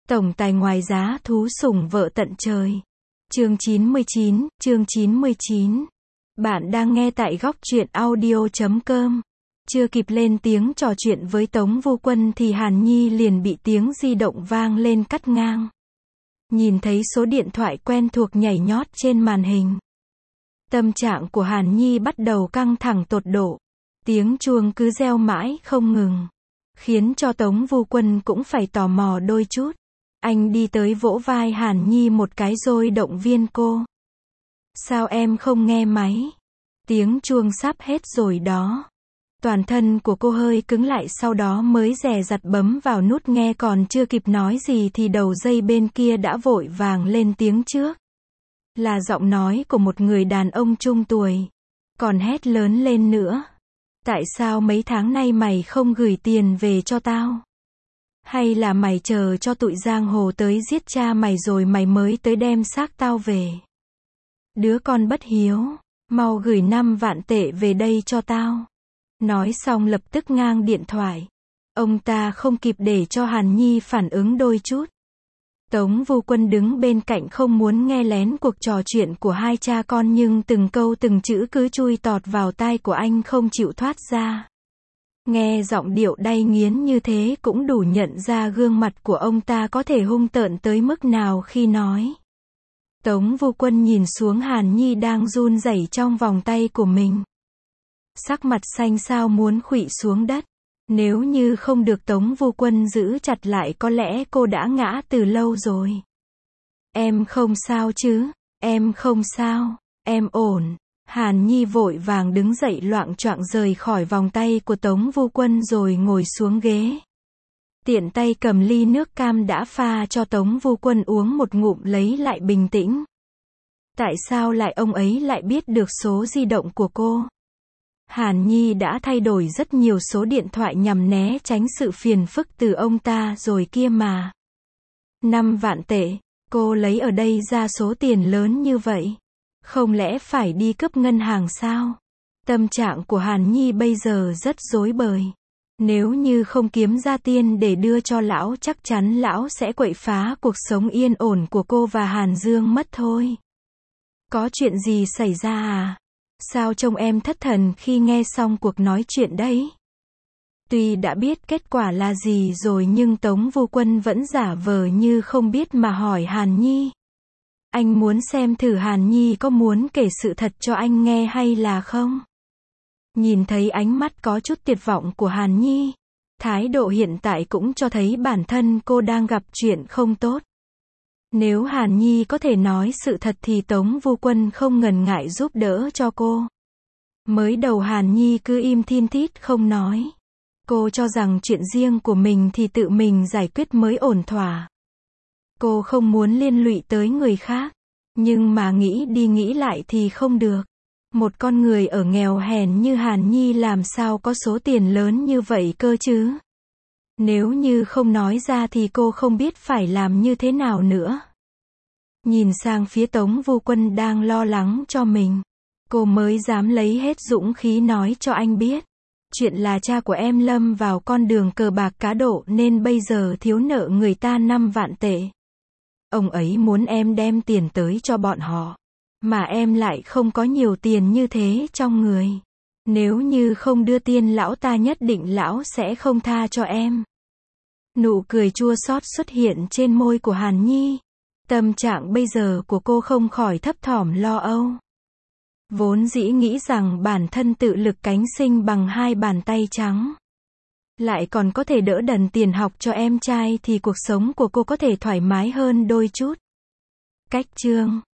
Tổng tài ngoài giá thú sủng vợ tận trời. Chương 99. Bạn đang nghe tại góc truyện audio.com. Chưa kịp lên tiếng trò chuyện với Tống Vu Quân thì Hàn Nhi liền bị tiếng di động vang lên cắt ngang. Nhìn thấy số điện thoại quen thuộc nhảy nhót trên màn hình. Tâm trạng của Hàn Nhi bắt đầu căng thẳng tột độ. Tiếng chuông cứ reo mãi không ngừng. Khiến cho Tống Vu Quân cũng phải tò mò đôi chút. Anh đi tới vỗ vai Hàn Nhi một cái rồi động viên cô. Sao em không nghe máy? Tiếng chuông sắp hết rồi đó. Toàn thân của cô hơi cứng lại, sau đó mới dè dặt bấm vào nút nghe, còn chưa kịp nói gì thì đầu dây bên kia đã vội vàng lên tiếng trước. Là giọng nói của một người đàn ông trung tuổi. Còn hét lớn lên nữa. Tại sao mấy tháng nay mày không gửi tiền về cho tao? Hay là mày chờ cho tụi giang hồ tới giết cha mày rồi mày mới tới đem xác tao về? Đứa con bất hiếu, mau gửi 5 vạn tệ về đây cho tao. Nói xong lập tức ngang điện thoại. Ông ta không kịp để cho Hàn Nhi phản ứng đôi chút. Tống Vu Quân đứng bên cạnh không muốn nghe lén cuộc trò chuyện của hai cha con, nhưng từng câu từng chữ cứ chui tọt vào tai của anh không chịu thoát ra. Nghe giọng điệu đay nghiến như thế cũng đủ nhận ra gương mặt của ông ta có thể hung tợn tới mức nào khi nói. Tống Vu Quân nhìn xuống Hàn Nhi đang run rẩy trong vòng tay của mình. Sắc mặt xanh xao muốn khuỵu xuống đất. Nếu như không được Tống Vu Quân giữ chặt lại có lẽ cô đã ngã từ lâu rồi. Em không sao chứ? Em không sao? Em ổn? Hàn Nhi vội vàng đứng dậy loạng choạng rời khỏi vòng tay của Tống Vu Quân rồi ngồi xuống ghế. Tiện tay cầm ly nước cam đã pha cho Tống Vu Quân uống một ngụm lấy lại bình tĩnh. Tại sao lại ông ấy lại biết được số di động của cô? Hàn Nhi đã thay đổi rất nhiều số điện thoại nhằm né tránh sự phiền phức từ ông ta rồi kia mà. 5 vạn tệ, cô lấy ở đây ra số tiền lớn như vậy? Không lẽ phải đi cướp ngân hàng sao? Tâm trạng của Hàn Nhi bây giờ rất rối bời. Nếu như không kiếm ra tiền để đưa cho lão, chắc chắn lão sẽ quậy phá cuộc sống yên ổn của cô và Hàn Dương mất thôi. Có chuyện gì xảy ra à? Sao trông em thất thần khi nghe xong cuộc nói chuyện đấy? Tuy đã biết kết quả là gì rồi nhưng Tống Vu Quân vẫn giả vờ như không biết mà hỏi Hàn Nhi. Anh muốn xem thử Hàn Nhi có muốn kể sự thật cho anh nghe hay là không? Nhìn thấy ánh mắt có chút tuyệt vọng của Hàn Nhi, thái độ hiện tại cũng cho thấy bản thân cô đang gặp chuyện không tốt. Nếu Hàn Nhi có thể nói sự thật thì Tống Vu Quân không ngần ngại giúp đỡ cho cô. Mới đầu Hàn Nhi cứ im thin thít không nói. Cô cho rằng chuyện riêng của mình thì tự mình giải quyết mới ổn thỏa. Cô không muốn liên lụy tới người khác. Nhưng mà nghĩ đi nghĩ lại thì không được. Một con người ở nghèo hèn như Hàn Nhi làm sao có số tiền lớn như vậy cơ chứ? Nếu như không nói ra thì cô không biết phải làm như thế nào nữa. Nhìn sang phía Tống Vu Quân đang lo lắng cho mình, cô mới dám lấy hết dũng khí nói cho anh biết. Chuyện là cha của em lâm vào con đường cờ bạc cá độ nên bây giờ thiếu nợ người ta 5 vạn tệ. Ông ấy muốn em đem tiền tới cho bọn họ. Mà em lại không có nhiều tiền như thế trong người. Nếu như không đưa tiền lão ta nhất định lão sẽ không tha cho em. Nụ cười chua xót xuất hiện trên môi của Hàn Nhi. Tâm trạng bây giờ của cô không khỏi thấp thỏm lo âu. Vốn dĩ nghĩ rằng bản thân tự lực cánh sinh bằng 2 bàn tay trắng. Lại còn có thể đỡ đần tiền học cho em trai thì cuộc sống của cô có thể thoải mái hơn đôi chút. Cách chương